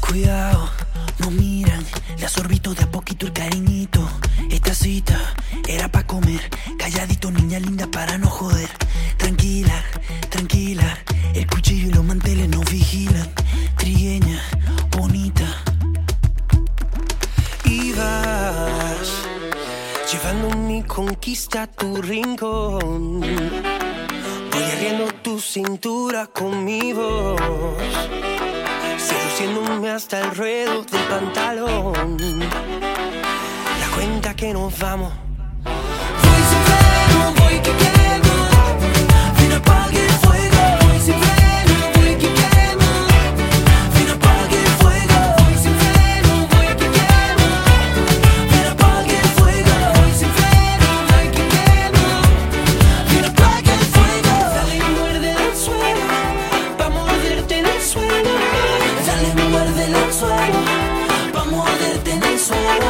Cuidado, no miran, le sorbito de a poquito el cariñito. Esta cita era pa' comer, calladito niña linda para no joder. Tranquila, tranquila, el cuchillo y los manteles nos vigilan. Trigueña, bonita. Y vas llevando mi conquista a tu rincón. Voy arriendo tu cintura con mi voz, seduciéndome hasta el ruedo del pantalón. La cuenta que nos vamos. Voy sin freno, voy que quemo. Ven apague el fuego. Voy sin freno, voy que quemo. Ven apague el fuego. Voy sin freno, voy que quemo. Ven apague el fuego. Voy sin freno, voy que quemo. Ven apague el fuego. Dale, muerde el suelo, pa' morderte en el suelo. Dale, muerde el suelo, pa' morderte en el suelo.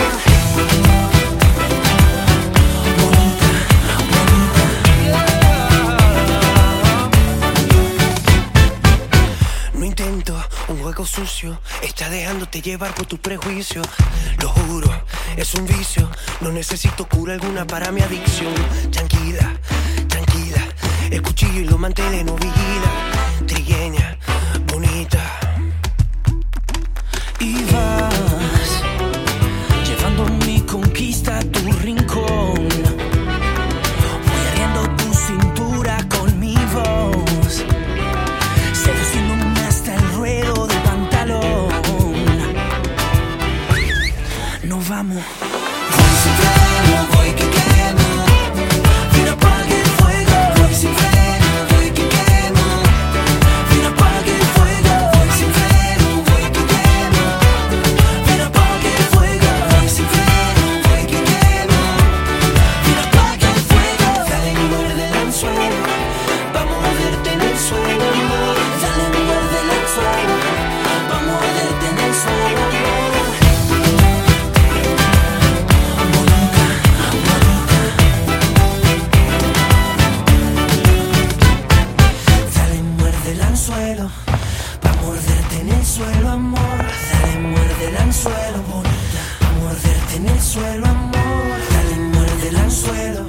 Un juego sucio está dejándote llevar por tu prejuicio. Lo juro, es un vicio. No necesito cura alguna para mi adicción. Tranquila, tranquila, el cuchillo y los manteles no vigilan. Trigueña, bonita. Y vas llevando mi conquista a tu rincón. Voy arriendo tu cintura con mi voz, seduciéndome hasta el ruedo del pantalón. Nos vamos. Voy sin freno, voy que quemo. Ven apague el fuego. Voy sin freno, voy que quemo. Ven apague el fuego. Voy sin freno, voy que quemo. Ven apague el fuego. Voy sin freno, voy que quemo. Ven apague el fuego. Dale, muerde el anzuelo, pa' morderte en el suelo, amor. Dale, muerde el anzuelo, pa' morderte en el suelo, amor. Dale, muerde el anzuelo, pa' morderte en el suelo, amor. Dale, muerde el anzuelo, bonita, pa' morderte en el suelo, amor. Dale, muerde el anzuelo.